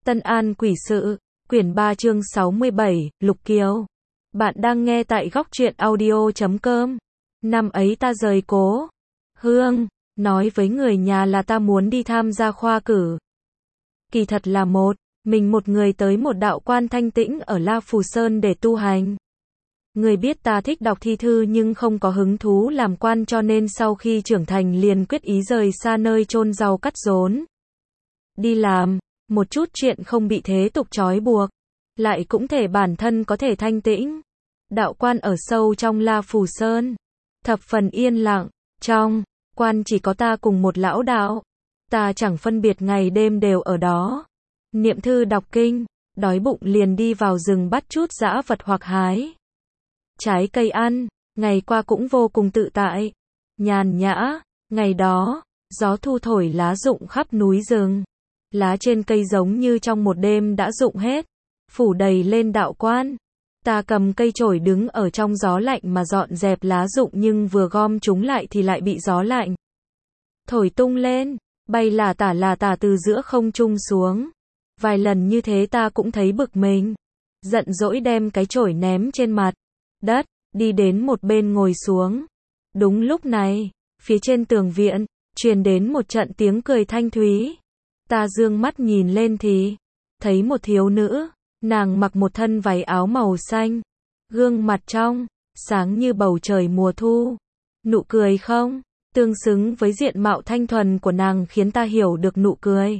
Tân An Quỷ Sự, quyển 3 chương 67, Lục Kiều. Bạn đang nghe tại góc truyện audio.com. Năm ấy ta rời Cố Hương, nói với người nhà là ta muốn đi tham gia khoa cử. Kỳ thật là mình một người tới một đạo quan thanh tĩnh ở La Phù Sơn để tu hành. Người biết ta thích đọc thi thư nhưng không có hứng thú làm quan, cho nên sau khi trưởng thành liền quyết ý rời xa nơi chôn rau cắt rốn. Đi làm một chút chuyện không bị thế tục trói buộc, lại cũng thể bản thân có thể thanh tĩnh. Đạo quan ở sâu trong La Phù Sơn, thập phần yên lặng, trong quan chỉ có ta cùng một lão đạo. Ta chẳng phân biệt ngày đêm đều ở đó, niệm thư đọc kinh, đói bụng liền đi vào rừng bắt chút dã vật hoặc hái trái cây ăn. Ngày qua cũng vô cùng tự tại, nhàn nhã. Ngày đó, gió thu thổi lá rụng khắp núi rừng. Lá trên cây giống như trong một đêm đã rụng hết, phủ đầy lên đạo quan. Ta cầm cây chổi đứng ở trong gió lạnh mà dọn dẹp lá rụng, nhưng vừa gom chúng lại thì lại bị gió lạnh thổi tung lên, bay là tả từ giữa không trung xuống. Vài lần như thế ta cũng thấy bực mình, giận dỗi đem cái chổi ném trên mặt đất, đi đến một bên ngồi xuống. Đúng lúc này, phía trên tường viện truyền đến một trận tiếng cười thanh thúy. Ta dương mắt nhìn lên thì thấy một thiếu nữ, nàng mặc một thân váy áo màu xanh, gương mặt trong sáng như bầu trời mùa thu. Nụ cười không tương xứng với diện mạo thanh thuần của nàng khiến ta hiểu được nụ cười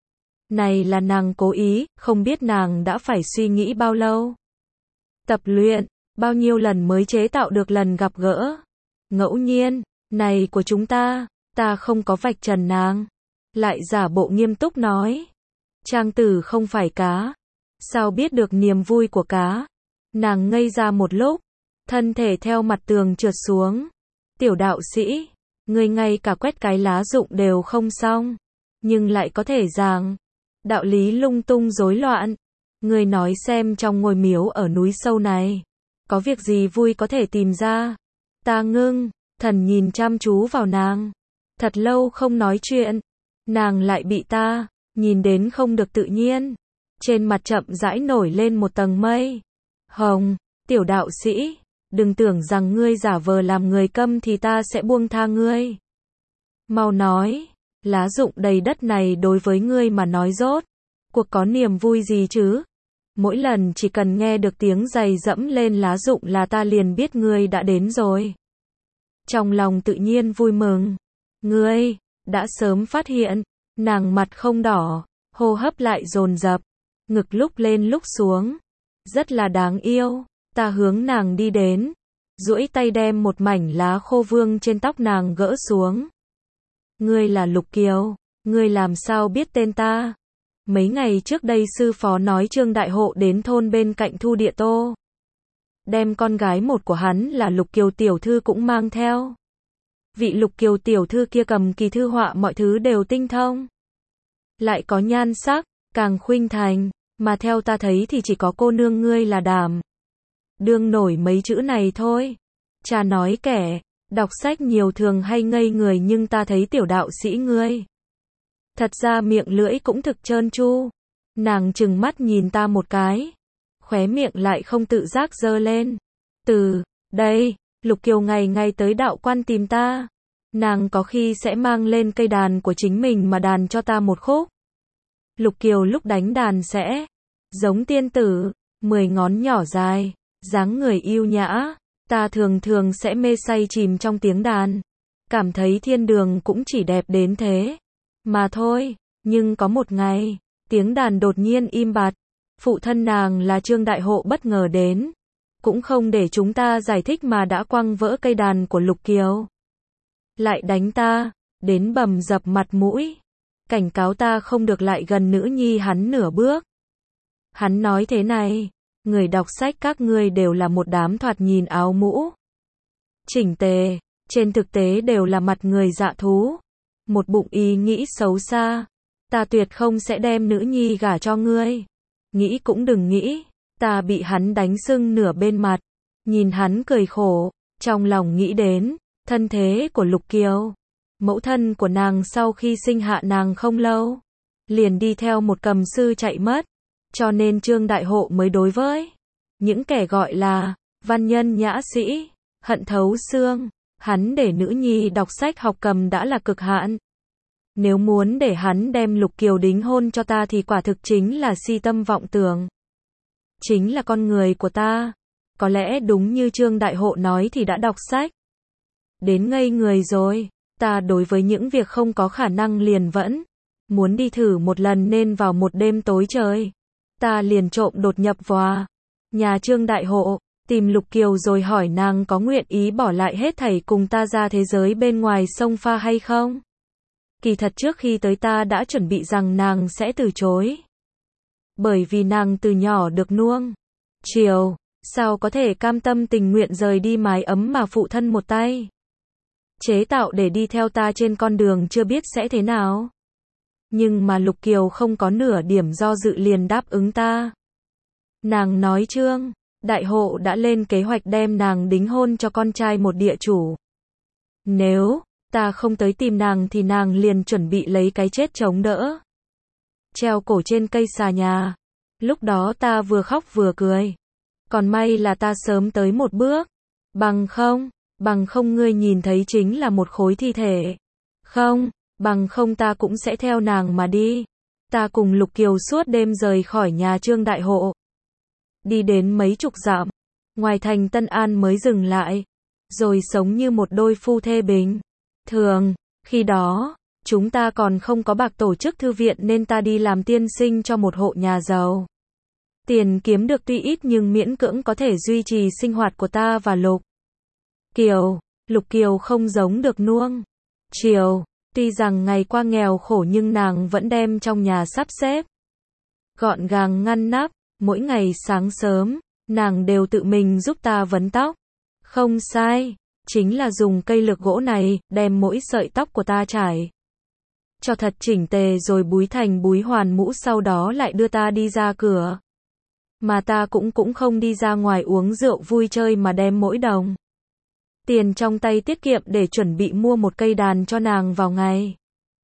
này là nàng cố ý. Không biết nàng đã phải suy nghĩ bao lâu, tập luyện bao nhiêu lần mới chế tạo được lần gặp gỡ ngẫu nhiên này của chúng ta. Ta không có vạch trần nàng, lại giả bộ nghiêm túc nói: Trang tử không phải cá, sao biết được niềm vui của cá? Nàng ngây ra một lúc, thân thể theo mặt tường trượt xuống. Tiểu đạo sĩ, ngươi ngay cả quét cái lá rụng đều không xong, nhưng lại có thể giảng đạo lý lung tung rối loạn. Ngươi nói xem, trong ngôi miếu ở núi sâu này, có việc gì vui có thể tìm ra? Ta ngưng thần nhìn chăm chú vào nàng, thật lâu không nói chuyện. Nàng lại bị ta nhìn đến không được tự nhiên, trên mặt chậm rãi nổi lên một tầng mây hồng. Tiểu đạo sĩ, đừng tưởng rằng ngươi giả vờ làm người câm thì ta sẽ buông tha ngươi. Mau nói, lá rụng đầy đất này đối với ngươi mà nói rốt cuộc có niềm vui gì chứ? Mỗi lần chỉ cần nghe được tiếng giày dẫm lên lá rụng là ta liền biết ngươi đã đến rồi. Trong lòng tự nhiên vui mừng. Ngươi đã sớm phát hiện. Nàng mặt không đỏ, hô hấp lại dồn dập, ngực lúc lên lúc xuống, rất là đáng yêu. Ta hướng nàng đi đến, duỗi tay đem một mảnh lá khô vương trên tóc nàng gỡ xuống. Ngươi là Lục Kiều, ngươi làm sao biết tên ta? Mấy ngày trước đây sư phó nói Trương Đại Hộ đến thôn bên cạnh Thu Địa Tô, đem con gái một của hắn là Lục Kiều tiểu thư cũng mang theo. Vị Lục Kiều tiểu thư kia cầm kỳ thư họa mọi thứ đều tinh thông, lại có nhan sắc càng khuynh thành, mà theo ta thấy thì chỉ có cô nương ngươi là đảm đương nổi mấy chữ này thôi. Cha nói kẻ đọc sách nhiều thường hay ngây người, nhưng ta thấy tiểu đạo sĩ ngươi thật ra miệng lưỡi cũng thực trơn tru. Nàng trừng mắt nhìn ta một cái, khóe miệng lại không tự giác giơ lên. Từ đây, Lục Kiều ngày ngày tới đạo quan tìm ta. Nàng có khi sẽ mang lên cây đàn của chính mình mà đàn cho ta một khúc. Lục Kiều lúc đánh đàn sẽ giống tiên tử, 10 ngón nhỏ dài, dáng người yêu nhã. Ta thường thường sẽ mê say chìm trong tiếng đàn, cảm thấy thiên đường cũng chỉ đẹp đến thế mà thôi. Nhưng có một ngày, tiếng đàn đột nhiên im bặt. Phụ thân nàng là Trương Đại Hộ bất ngờ đến, cũng không để chúng ta giải thích mà đã quăng vỡ cây đàn của Lục Kiều, lại đánh ta đến bầm dập mặt mũi, cảnh cáo ta không được lại gần nữ nhi hắn nửa bước. Hắn nói thế này: người đọc sách các ngươi đều là một đám thoạt nhìn áo mũ chỉnh tề, trên thực tế đều là mặt người dạ thú, một bụng ý nghĩ xấu xa. Ta tuyệt không sẽ đem nữ nhi gả cho ngươi, nghĩ cũng đừng nghĩ. Ta bị hắn đánh sưng nửa bên mặt, nhìn hắn cười khổ, trong lòng nghĩ đến thân thế của Lục Kiều. Mẫu thân của nàng sau khi sinh hạ nàng không lâu, liền đi theo một cầm sư chạy mất. Cho nên Trương Đại Hộ mới đối với những kẻ gọi là văn nhân nhã sĩ, hận thấu xương. Hắn để nữ nhi đọc sách học cầm đã là cực hạn. Nếu muốn để hắn đem Lục Kiều đính hôn cho ta thì quả thực chính là si tâm vọng tưởng. Chính là con người của ta. Có lẽ đúng như Trương Đại Hộ nói thì đã đọc sách đến ngây người rồi. Ta đối với những việc không có khả năng liền vẫn muốn đi thử một lần, nên vào một đêm tối trời, ta liền trộm đột nhập vào nhà Trương Đại Hộ, tìm Lục Kiều rồi hỏi nàng có nguyện ý bỏ lại hết thảy cùng ta ra thế giới bên ngoài sông pha hay không. Kỳ thật trước khi tới ta đã chuẩn bị rằng nàng sẽ từ chối. Bởi vì nàng từ nhỏ được nuông chiều, sao có thể cam tâm tình nguyện rời đi mái ấm mà phụ thân một tay chế tạo để đi theo ta trên con đường chưa biết sẽ thế nào. Nhưng mà Lục Kiều không có nửa điểm do dự liền đáp ứng ta. Nàng nói Trương Đại Hộ đã lên kế hoạch đem nàng đính hôn cho con trai một địa chủ. Nếu ta không tới tìm nàng thì nàng liền chuẩn bị lấy cái chết chống đỡ, treo cổ trên cây xà nhà. Lúc đó ta vừa khóc vừa cười. Còn may là ta sớm tới một bước. Bằng không ngươi nhìn thấy chính là một khối thi thể. Bằng không ta cũng sẽ theo nàng mà đi. Ta cùng Lục Kiều suốt đêm rời khỏi nhà Trương Đại Hộ. Đi đến mấy chục dặm ngoài thành Tân An mới dừng lại. Rồi sống như một đôi phu thê bình thường. Khi đó, chúng ta còn không có bạc tổ chức thư viện nên ta đi làm tiên sinh cho một hộ nhà giàu. Tiền kiếm được tuy ít nhưng miễn cưỡng có thể duy trì sinh hoạt của ta và Lục Kiều. Lục Kiều không giống được nuông chiều. Tuy rằng ngày qua nghèo khổ nhưng nàng vẫn đem trong nhà sắp xếp gọn gàng ngăn nắp. Mỗi ngày sáng sớm, nàng đều tự mình giúp ta vấn tóc. Không sai, chính là dùng cây lược gỗ này, đem mỗi sợi tóc của ta trải cho thật chỉnh tề rồi búi thành búi hoàn mũ, sau đó lại đưa ta đi ra cửa. Mà ta cũng không đi ra ngoài uống rượu vui chơi mà đem mỗi đồng tiền trong tay tiết kiệm để chuẩn bị mua một cây đàn cho nàng vào ngày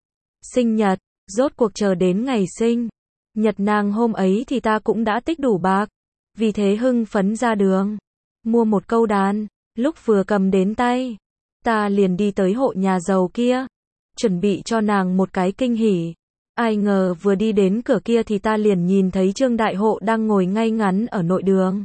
sinh nhật. Rốt cuộc chờ đến ngày sinh nhật nàng hôm ấy thì ta cũng đã tích đủ bạc. Vì thế hưng phấn ra đường mua một câu đàn. Lúc vừa cầm đến tay, ta liền đi tới hộ nhà giàu kia, chuẩn bị cho nàng một cái kinh hỉ. Ai ngờ vừa đi đến cửa kia thì ta liền nhìn thấy Trương Đại Hộ đang ngồi ngay ngắn ở nội đường.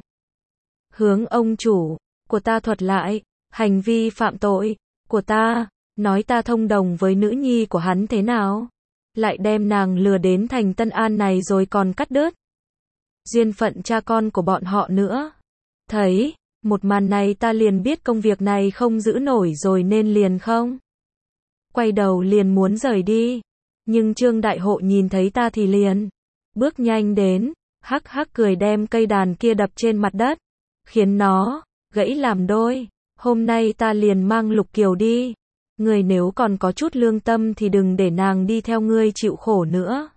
Hướng ông chủ của ta thuật lại hành vi phạm tội của ta, nói ta thông đồng với nữ nhi của hắn thế nào, lại đem nàng lừa đến thành Tân An này rồi còn cắt đứt duyên phận cha con của bọn họ nữa. Thấy một màn này ta liền biết công việc này không giữ nổi rồi nên liền không quay đầu liền muốn rời đi. Nhưng Trương Đại Hộ nhìn thấy ta thì liền bước nhanh đến, hắc hắc cười đem cây đàn kia đập trên mặt đất, khiến nó gãy làm đôi. Hôm nay ta liền mang Lục Kiều đi. Người nếu còn có chút lương tâm thì đừng để nàng đi theo ngươi chịu khổ nữa.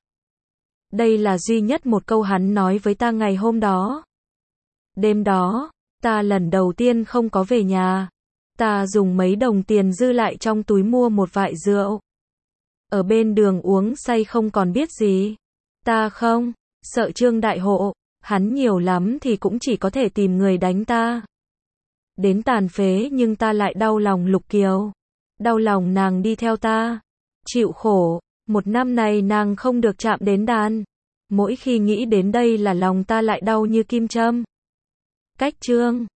Đây là duy nhất một câu hắn nói với ta ngày hôm đó. Đêm đó, ta lần đầu tiên không có về nhà. Ta dùng mấy đồng tiền dư lại trong túi mua một vại rượu. Ở bên đường uống say không còn biết gì. Ta không sợ Trương Đại Hộ, hắn nhiều lắm thì cũng chỉ có thể tìm người đánh ta đến tàn phế, nhưng ta lại đau lòng Lục Kiều. Đau lòng nàng đi theo ta chịu khổ. Một năm này nàng không được chạm đến đàn. Mỗi khi nghĩ đến đây là lòng ta lại đau như kim châm. Cách Trương